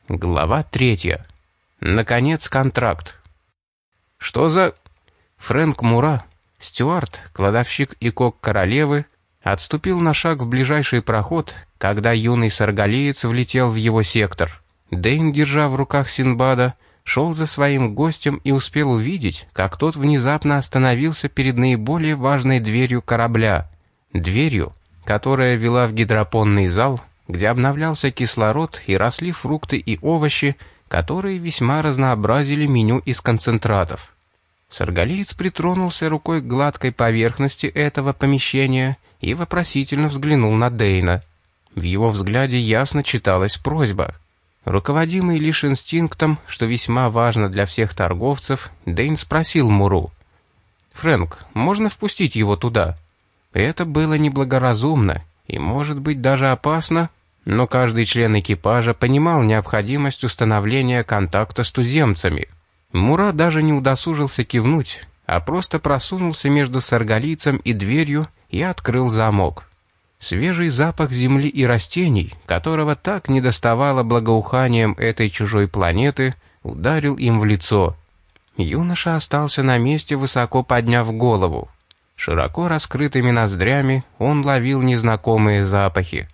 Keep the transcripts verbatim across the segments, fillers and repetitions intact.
Глава третья. Наконец, контракт. Что за... Фрэнк Мура, стюард, кладовщик и кок королевы, отступил на шаг в ближайший проход, когда юный саргалиец влетел в его сектор. Дэйн, держа в руках Синдбада, шел за своим гостем и успел увидеть, как тот внезапно остановился перед наиболее важной дверью корабля. Дверью, которая вела в гидропонный зал, где обновлялся кислород и росли фрукты и овощи, которые весьма разнообразили меню из концентратов. Саргалиец притронулся рукой к гладкой поверхности этого помещения и вопросительно взглянул на Дэйна. В его взгляде ясно читалась просьба. Руководимый лишь инстинктом, что весьма важно для всех торговцев, Дэйн спросил Муру: «Фрэнк, можно впустить его туда?» Это было неблагоразумно и, может быть, даже опасно, но каждый член экипажа понимал необходимость установления контакта с туземцами. Мура даже не удосужился кивнуть, а просто просунулся между саргалийцем и дверью и открыл замок. Свежий запах земли и растений, которого так недоставало благоуханием этой чужой планеты, ударил им в лицо. Юноша остался на месте, высоко подняв голову. Широко раскрытыми ноздрями он ловил незнакомые запахи.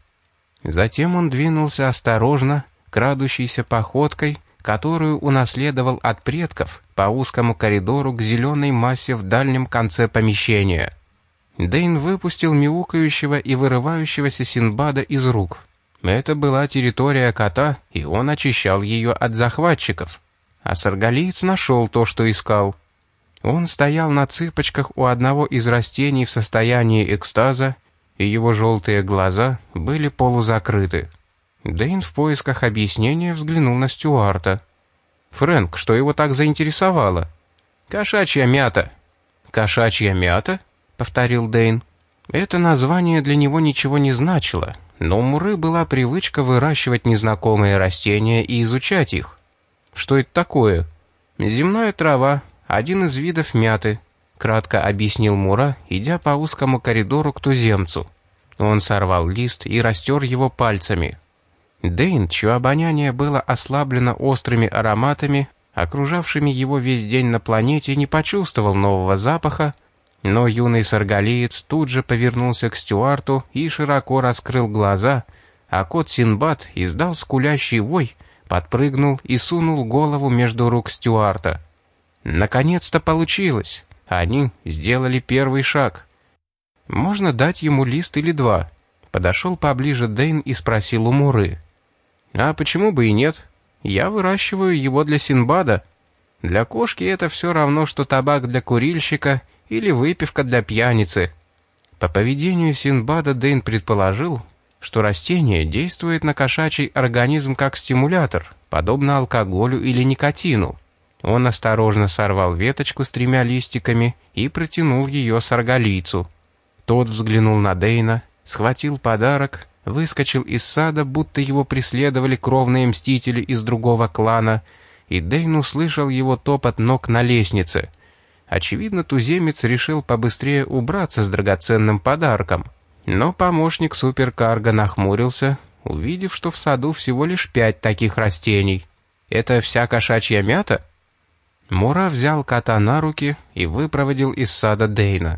Затем он двинулся осторожно, крадущейся походкой, которую унаследовал от предков, по узкому коридору к зеленой массе в дальнем конце помещения. Дэйн выпустил мяукающего и вырывающегося Синдбада из рук. Это была территория кота, и он очищал ее от захватчиков. А саргалиец нашел то, что искал. Он стоял на цыпочках у одного из растений в состоянии экстаза, и его желтые глаза были полузакрыты. Дэйн в поисках объяснения взглянул на Стюарта. «Фрэнк, что его так заинтересовало?» «Кошачья мята». «Кошачья мята?» — повторил Дэйн. Это название для него ничего не значило, но у Муры была привычка выращивать незнакомые растения и изучать их. «Что это такое?» «Земная трава, один из видов мяты», — кратко объяснил Мура, идя по узкому коридору к туземцу. Он сорвал лист и растер его пальцами. Дэйн, чье обоняние было ослаблено острыми ароматами, окружавшими его весь день на планете, не почувствовал нового запаха, но юный саргалиец тут же повернулся к Стюарту и широко раскрыл глаза, а кот Синдбад издал скулящий вой, подпрыгнул и сунул голову между рук Стюарта. Наконец-то получилось. Они сделали первый шаг. «Можно дать ему лист или два?» Подошел поближе Дэйн и спросил у Муры. «А почему бы и нет? Я выращиваю его для Синдбада. Для кошки это все равно, что табак для курильщика или выпивка для пьяницы». По поведению Синдбада Дэйн предположил, что растение действует на кошачий организм как стимулятор, подобно алкоголю или никотину. Он осторожно сорвал веточку с тремя листиками и протянул ее саргалийцу. Тот взглянул на Дэйна, схватил подарок, выскочил из сада, будто его преследовали кровные мстители из другого клана, и Дэйн услышал его топот ног на лестнице. Очевидно, туземец решил побыстрее убраться с драгоценным подарком. Но помощник суперкарго нахмурился, увидев, что в саду всего лишь пять таких растений. «Это вся кошачья мята?» Мура взял кота на руки и выпроводил из сада Дэйна.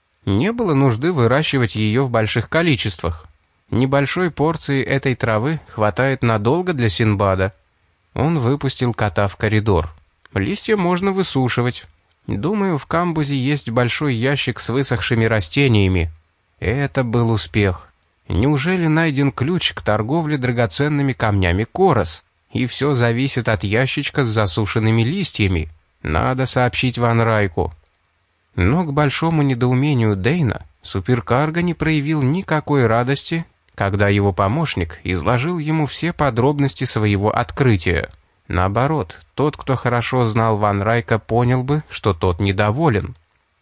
Не было нужды выращивать ее в больших количествах. Небольшой порции этой травы хватает надолго для Синдбада. Он выпустил кота в коридор. Листья можно высушивать. Думаю, в камбузе есть большой ящик с высохшими растениями. Это был успех. Неужели найден ключ к торговле драгоценными камнями Корос? И все зависит от ящичка с засушенными листьями. Надо сообщить Ван Райку. Но к большому недоумению Дэйна суперкарго не проявил никакой радости, когда его помощник изложил ему все подробности своего открытия. Наоборот, тот, кто хорошо знал Ван Райка, понял бы, что тот недоволен.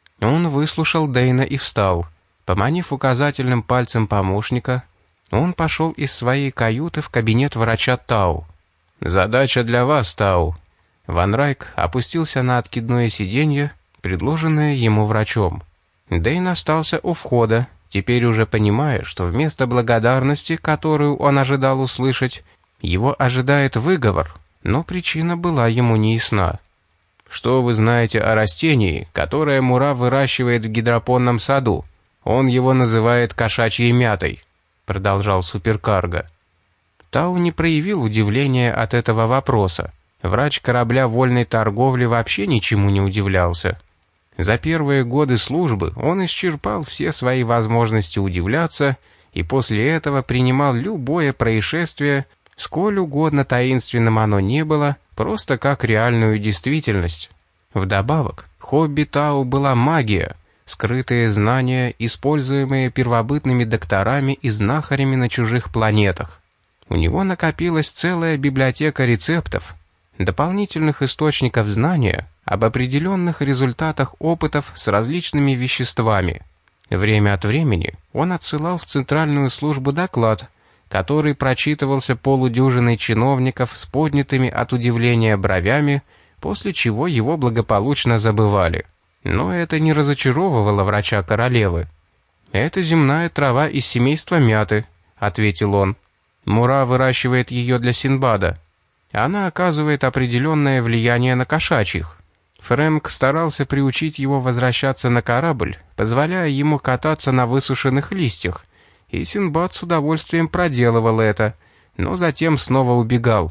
Он выслушал Дэйна и встал. Поманив указательным пальцем помощника, он пошел из своей каюты в кабинет врача Тау. «Задача для вас, Тау». Ван Райк опустился на откидное сиденье, предложенное ему врачом. Дэйн остался у входа, теперь уже понимая, что вместо благодарности, которую он ожидал услышать, Его ожидает выговор, но причина была ему неясна. «Что вы знаете о растении, которое Мура выращивает в гидропонном саду? Он его называет кошачьей мятой», — продолжал суперкарго. Тау не проявил удивления от этого вопроса. Врач корабля вольной торговли вообще ничему не удивлялся. За первые годы службы он исчерпал все свои возможности удивляться и после этого принимал любое происшествие, сколь угодно таинственным оно не было, просто как реальную действительность. Вдобавок, хобби Тау была магия, скрытые знания, используемые первобытными докторами и знахарями на чужих планетах. У него накопилась целая библиотека рецептов, дополнительных источников знания об определенных результатах опытов с различными веществами. Время от времени он отсылал в центральную службу доклад, который прочитывался полудюжиной чиновников с поднятыми от удивления бровями, после чего его благополучно забывали. Но это не разочаровывало врача королевы. «Это земная трава из семейства мяты», — ответил он. «Мура выращивает ее для Синдбада. Она оказывает определенное влияние на кошачьих. Фрэнк старался приучить его возвращаться на корабль, позволяя ему кататься на высушенных листьях, и Синдбад с удовольствием проделывал это, но затем снова убегал.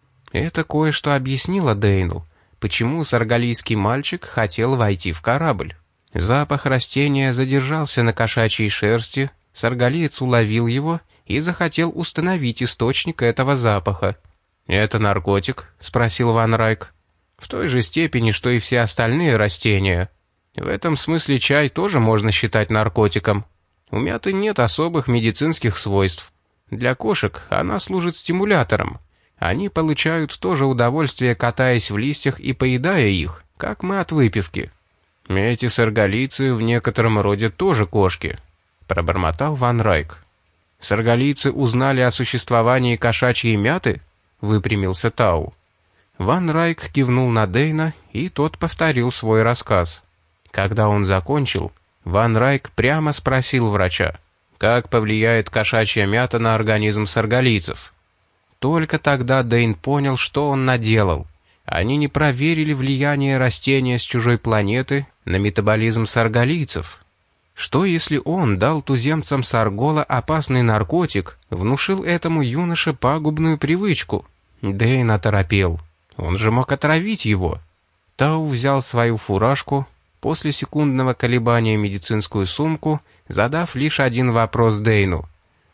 Это кое-что объяснило Дейну, почему саргалийский мальчик хотел войти в корабль. Запах растения задержался на кошачьей шерсти, саргалиец уловил его и захотел установить источник этого запаха. «Это наркотик?» — спросил Ван Райк. «В той же степени, что и все остальные растения. В этом смысле чай тоже можно считать наркотиком. У мяты нет особых медицинских свойств. Для кошек она служит стимулятором. Они получают то же удовольствие, катаясь в листьях и поедая их, как мы от выпивки. Эти саргалийцы в некотором роде тоже кошки», — пробормотал Ван Райк. «Саргалийцы узнали о существовании кошачьей мяты?» — выпрямился Тау. Ван Райк кивнул на Дейна, и тот повторил свой рассказ. Когда он закончил, Ван Райк прямо спросил врача, как повлияет кошачья мята на организм саргалийцев. Только тогда Дейн понял, что он наделал. Они не проверили влияние растения с чужой планеты на метаболизм саргалийцев. Что если он дал туземцам Саргола опасный наркотик, внушил этому юноше пагубную привычку? Дейн оторопел. Он же мог отравить его. Тау взял свою фуражку, после секундного колебания медицинскую сумку, задав лишь один вопрос Дейну.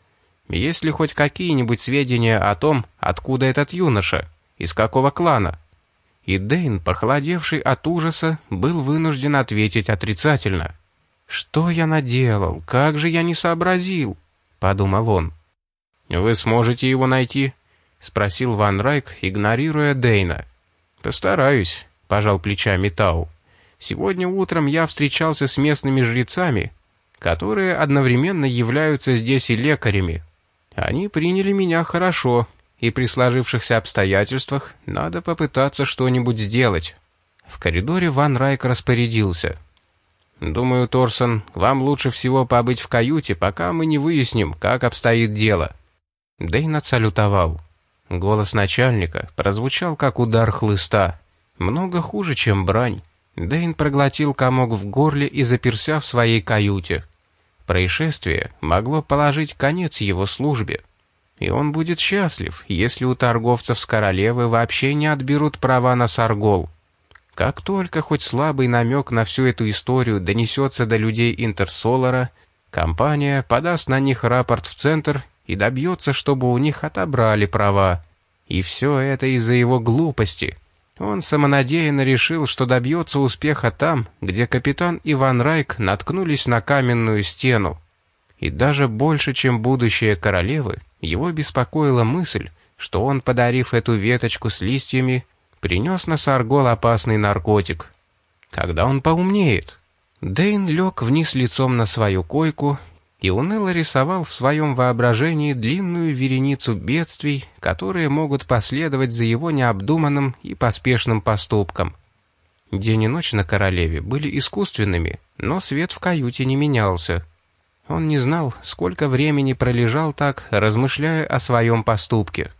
«Есть ли хоть какие-нибудь сведения о том, откуда этот юноша? Из какого клана?» И Дейн, похолодевший от ужаса, был вынужден ответить отрицательно. «Что я наделал? Как же я не сообразил?» — подумал он. «Вы сможете его найти?» — спросил Ван Райк, игнорируя Дейна. «Постараюсь», — пожал плечами Тау. «Сегодня утром я встречался с местными жрецами, которые одновременно являются здесь и лекарями. Они приняли меня хорошо, и при сложившихся обстоятельствах надо попытаться что-нибудь сделать». В коридоре Ван Райк распорядился. «Думаю, Торсон, вам лучше всего побыть в каюте, пока мы не выясним, как обстоит дело». Дейн отсалютовал. Голос начальника прозвучал, как удар хлыста. Много хуже, чем брань. Дейн проглотил комок в горле и заперся в своей каюте. Происшествие могло положить конец его службе. И он будет счастлив, если у торговцев с королевы вообще не отберут права на Саргол. Как только хоть слабый намек на всю эту историю донесется до людей Интерсолара, компания подаст на них рапорт в центр и добьется, чтобы у них отобрали права. И все это из-за его глупости. Он самонадеянно решил, что добьется успеха там, где капитан и Ван Райк наткнулись на каменную стену. И даже больше, чем будущее королевы, его беспокоила мысль, что он, подарив эту веточку с листьями, принес на Саргол опасный наркотик. Когда он поумнеет? Дейн лег вниз лицом на свою койку и уныло рисовал в своем воображении длинную вереницу бедствий, которые могут последовать за его необдуманным и поспешным поступком. День и ночь на королеве были искусственными, но свет в каюте не менялся. Он не знал, сколько времени пролежал так, размышляя о своем поступке.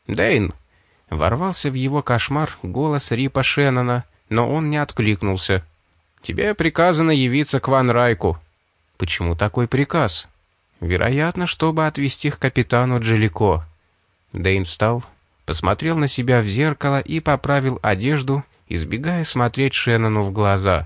«Дэйн!» Ворвался в его кошмар голос Рипа Шеннона, но он не откликнулся. «Тебе приказано явиться к Ван Райку». «Почему такой приказ?» «Вероятно, чтобы отвезти к капитану Джелико». Дэйн встал, посмотрел на себя в зеркало и поправил одежду, избегая смотреть Шеннону в глаза.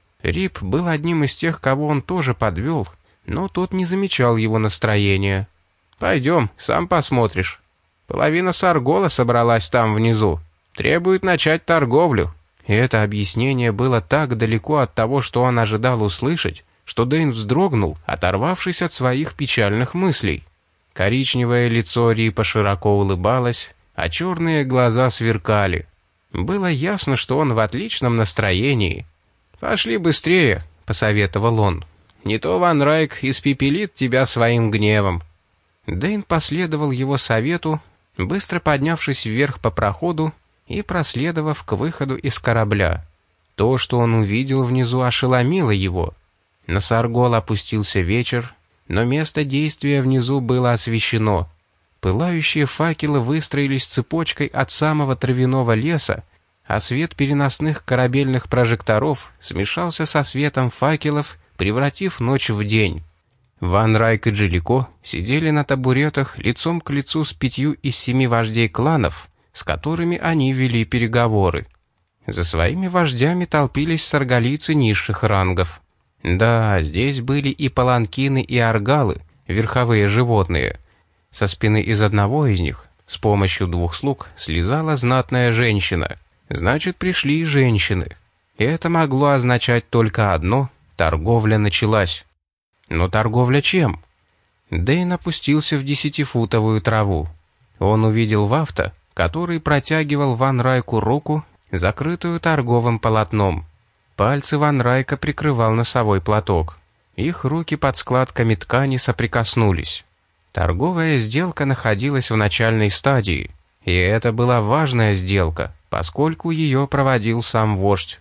Рип был одним из тех, кого он тоже подвел, но тот не замечал его настроения. «Пойдем, сам посмотришь. Половина Саргола собралась там внизу. Требует начать торговлю». И это объяснение было так далеко от того, что он ожидал услышать, что Дэйн вздрогнул, оторвавшись от своих печальных мыслей. Коричневое лицо Рипа широко улыбалось, а черные глаза сверкали. Было ясно, что он в отличном настроении. «Пошли быстрее», — посоветовал он. «Не то Ван Райк испепелит тебя своим гневом». Дэйн последовал его совету, быстро поднявшись вверх по проходу и проследовав к выходу из корабля. То, что он увидел внизу, ошеломило его. На Саргол опустился вечер, но место действия внизу было освещено. Пылающие факелы выстроились цепочкой от самого травяного леса, а свет переносных корабельных прожекторов смешался со светом факелов, превратив ночь в день. Ван Райк и Джелико сидели на табуретах лицом к лицу с пятью из семи вождей кланов, с которыми они вели переговоры. За своими вождями толпились саргалийцы низших рангов. Да, здесь были и паланкины, и аргалы, верховые животные. Со спины из одного из них с помощью двух слуг слезала знатная женщина. Значит, пришли и женщины. Это могло означать только одно — торговля началась. Но торговля чем? Дэйн опустился в десятифутовую траву. Он увидел Вафта, который протягивал Ван Райку руку, закрытую торговым полотном. Пальцы Ван Райка прикрывал носовой платок. Их руки под складками ткани соприкоснулись. Торговая сделка находилась в начальной стадии, и это была важная сделка, поскольку ее проводил сам вождь.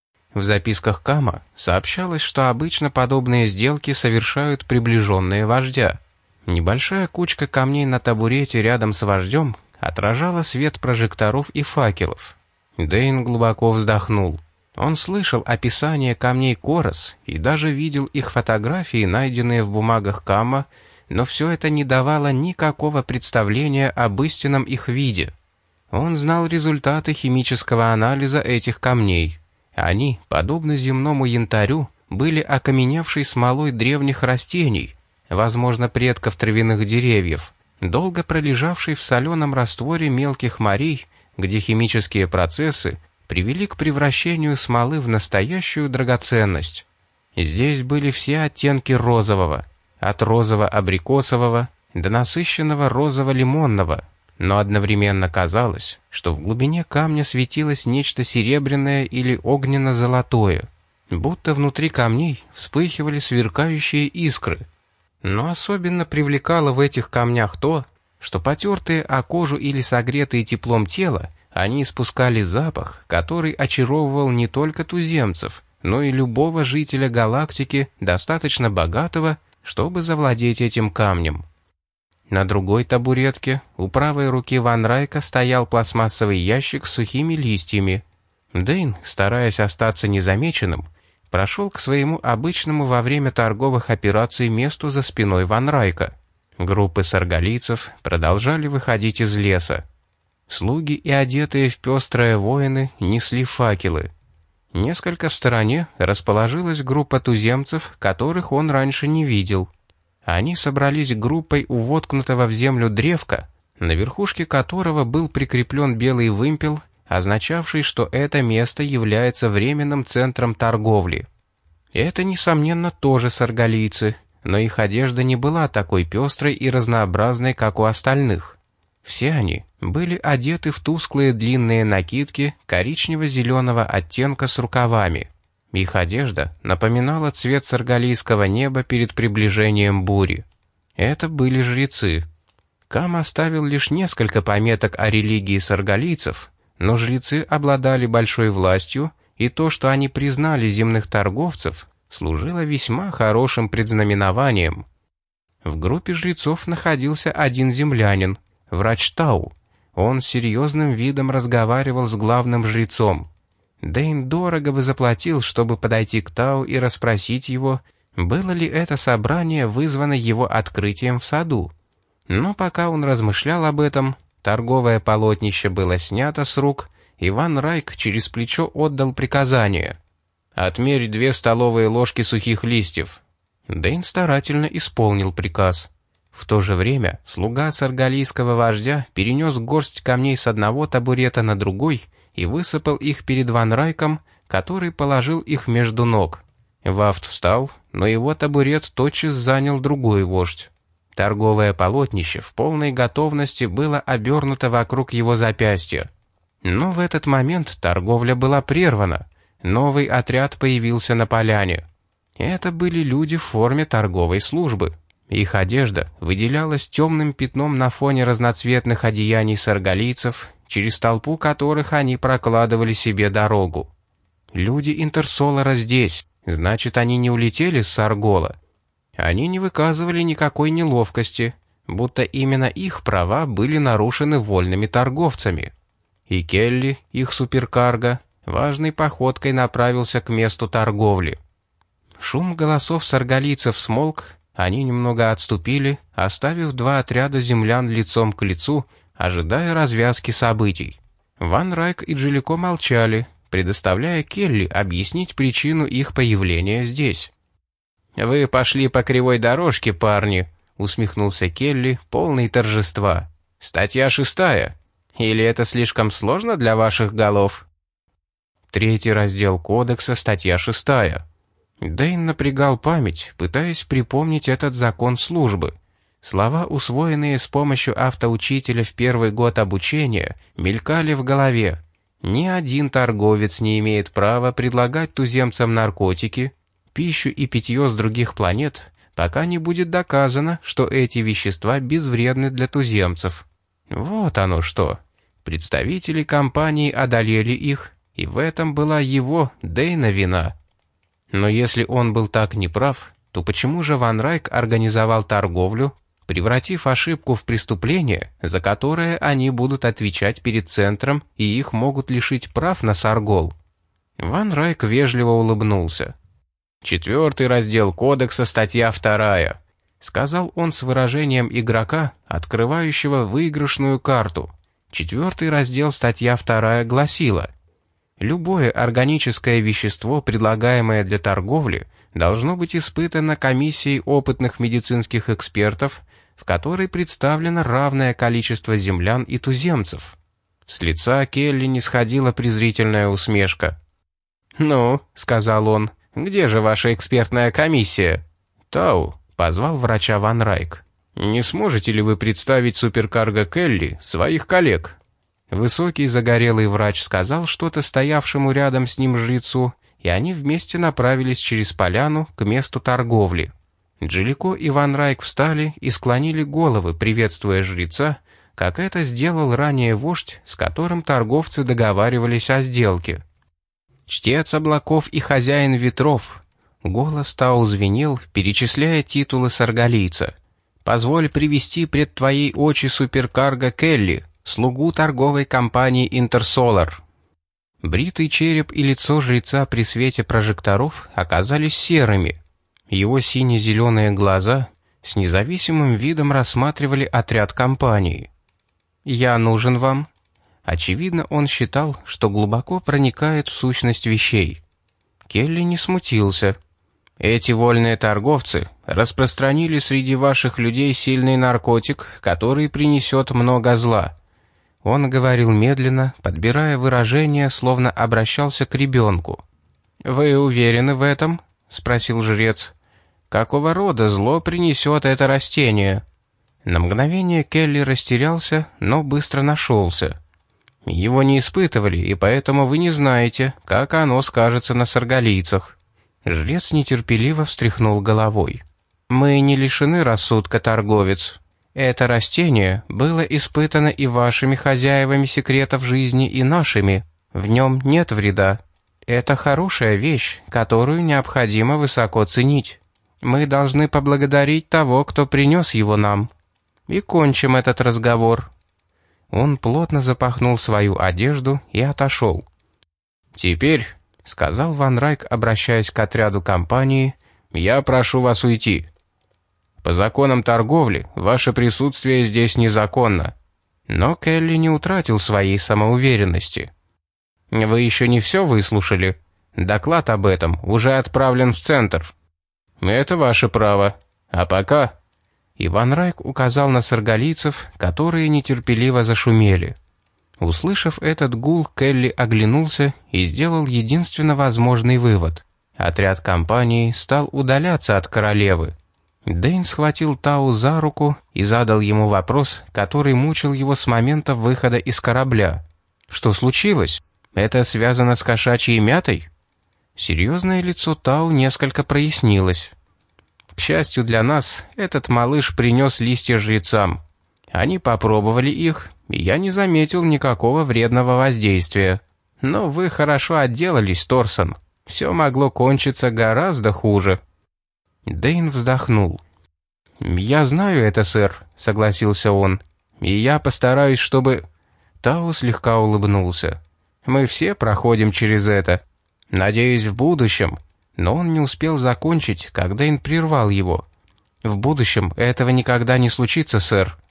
В записках Кама сообщалось, что обычно подобные сделки совершают приближенные вождя. Небольшая кучка камней на табурете рядом с вождем отражала свет прожекторов и факелов. Дэйн глубоко вздохнул. Он слышал описание камней Корос и даже видел их фотографии, найденные в бумагах Кама, но все это не давало никакого представления об истинном их виде. Он знал результаты химического анализа этих камней. Они, подобно земному янтарю, были окаменевшей смолой древних растений, возможно, предков травяных деревьев, долго пролежавшей в соленом растворе мелких морей, где химические процессы привели к превращению смолы в настоящую драгоценность. Здесь были все оттенки розового, от розово-абрикосового до насыщенного розово-лимонного, но одновременно казалось, что в глубине камня светилось нечто серебряное или огненно-золотое, будто внутри камней вспыхивали сверкающие искры. Но особенно привлекало в этих камнях то, что потертые о кожу или согретые теплом тела, они испускали запах, который очаровывал не только туземцев, но и любого жителя галактики, достаточно богатого, чтобы завладеть этим камнем. На другой табуретке у правой руки Ван Райка стоял пластмассовый ящик с сухими листьями. Дэйн, стараясь остаться незамеченным, прошел к своему обычному во время торговых операций месту за спиной Ван Райка. Группы саргалийцев продолжали выходить из леса. Слуги и одетые в пестрое воины несли факелы. Несколько в стороне расположилась группа туземцев, которых он раньше не видел. Они собрались группой у воткнутого в землю древка, на верхушке которого был прикреплен белый вымпел, означавший, что это место является временным центром торговли. Это, несомненно, тоже саргалийцы, но их одежда не была такой пестрой и разнообразной, как у остальных. Все они были одеты в тусклые длинные накидки коричнево-зеленого оттенка с рукавами. Их одежда напоминала цвет саргалийского неба перед приближением бури. Это были жрецы. Кам оставил лишь несколько пометок о религии саргалийцев, но жрецы обладали большой властью, и то, что они признали земных торговцев, служило весьма хорошим предзнаменованием. В группе жрецов находился один землянин, врач Тау. Он с серьезным видом разговаривал с главным жрецом. Дэйн дорого бы заплатил, чтобы подойти к Тау и расспросить его, было ли это собрание вызвано его открытием в саду. Но пока он размышлял об этом, торговое полотнище было снято с рук, и Ван Райк через плечо отдал приказание: «Отмерь две столовые ложки сухих листьев». Дэйн старательно исполнил приказ. В то же время слуга саргалийского вождя перенес горсть камней с одного табурета на другой и высыпал их перед Ван Райком, который положил их между ног. Вафт встал, но его табурет тотчас занял другой вождь. Торговое полотнище в полной готовности было обернуто вокруг его запястья. Но в этот момент торговля была прервана. Новый отряд появился на поляне. Это были люди в форме торговой службы. Их одежда выделялась темным пятном на фоне разноцветных одеяний саргалийцев, через толпу которых они прокладывали себе дорогу. Люди Интерсолара здесь, значит, они не улетели с Саргола. Они не выказывали никакой неловкости, будто именно их права были нарушены вольными торговцами. И Келли, их суперкарго, важной походкой направился к месту торговли. Шум голосов саргалийцев смолк, они немного отступили, оставив два отряда землян лицом к лицу, ожидая развязки событий. Ван Райк и Джилико молчали, предоставляя Келли объяснить причину их появления здесь. «Вы пошли по кривой дорожке, парни», — усмехнулся Келли, полный торжества. «Статья шестая. Или это слишком сложно для ваших голов?» Третий раздел кодекса, статья шестая. Дэйн напрягал память, пытаясь припомнить этот закон службы. Слова, усвоенные с помощью автоучителя в первый год обучения, мелькали в голове. Ни один торговец не имеет права предлагать туземцам наркотики, пищу и питье с других планет, пока не будет доказано, что эти вещества безвредны для туземцев. Вот оно что. Представители компании одолели их, и в этом была его, Дэйна, вина. Но если он был так неправ, то почему же Ван Райк организовал торговлю, превратив ошибку в преступление, за которое они будут отвечать перед центром и их могут лишить прав на Саргол? Ван Райк вежливо улыбнулся. «Четвертый раздел кодекса, статья вторая», — сказал он с выражением игрока, открывающего выигрышную карту. Четвертый раздел, статья вторая гласила: «Любое органическое вещество, предлагаемое для торговли, должно быть испытано комиссией опытных медицинских экспертов, в которой представлено равное количество землян и туземцев». С лица Келли не сходила презрительная усмешка. «Ну», — сказал он, — «где же ваша экспертная комиссия?» «Тау», — позвал врача Ван Райк. «Не сможете ли вы представить суперкарго Келли, своих коллег?» Высокий загорелый врач сказал что-то стоявшему рядом с ним жрецу, и они вместе направились через поляну к месту торговли. Джилико и Ван Райк встали и склонили головы, приветствуя жреца, как это сделал ранее вождь, с которым торговцы договаривались о сделке. «Чтец облаков и хозяин ветров», — голос Тау звенел, перечисляя титулы саргалийца. «Позволь привести пред твои очи суперкарго Келли, слугу торговой компании Интерсолар». Бритый череп и лицо жреца при свете прожекторов оказались серыми. Его сине-зеленые глаза с независимым видом рассматривали отряд компании. «Я нужен вам». Очевидно, он считал, что глубоко проникает в сущность вещей. Келли не смутился. «Эти вольные торговцы распространили среди ваших людей сильный наркотик, который принесет много зла». Он говорил медленно, подбирая выражения, словно обращался к ребенку. «Вы уверены в этом?» — спросил жрец. «Какого рода зло принесет это растение?» На мгновение Келли растерялся, но быстро нашелся. «Его не испытывали, и поэтому вы не знаете, как оно скажется на саргалийцах». Жрец нетерпеливо встряхнул головой. «Мы не лишены рассудка, торговец. Это растение было испытано и вашими хозяевами секретов жизни, и нашими. В нем нет вреда. Это хорошая вещь, которую необходимо высоко ценить. Мы должны поблагодарить того, кто принес его нам. И кончим этот разговор». Он плотно запахнул свою одежду и отошел. «Теперь», — сказал Ван Райк, обращаясь к отряду компании, — «я прошу вас уйти. По законам торговли ваше присутствие здесь незаконно». Но Келли не утратил своей самоуверенности. «Вы еще не все выслушали? Доклад об этом уже отправлен в центр». «Это ваше право. А пока...» И Ван Райк указал на саргалийцев, которые нетерпеливо зашумели. Услышав этот гул, Келли оглянулся и сделал единственно возможный вывод. Отряд компании стал удаляться от королевы. Дэйн схватил Тау за руку и задал ему вопрос, который мучил его с момента выхода из корабля. «Что случилось? Это связано с кошачьей мятой?» Серьезное лицо Тау несколько прояснилось. «К счастью для нас, этот малыш принес листья жрецам. Они попробовали их, и я не заметил никакого вредного воздействия. Но вы хорошо отделались, Торсон. Все могло кончиться гораздо хуже». Дэйн вздохнул. «Я знаю это, сэр», — согласился он. «И я постараюсь, чтобы...» Тау слегка улыбнулся. «Мы все проходим через это. Надеюсь, в будущем...» Но он не успел закончить, когда Дэйн прервал его. «В будущем этого никогда не случится, сэр.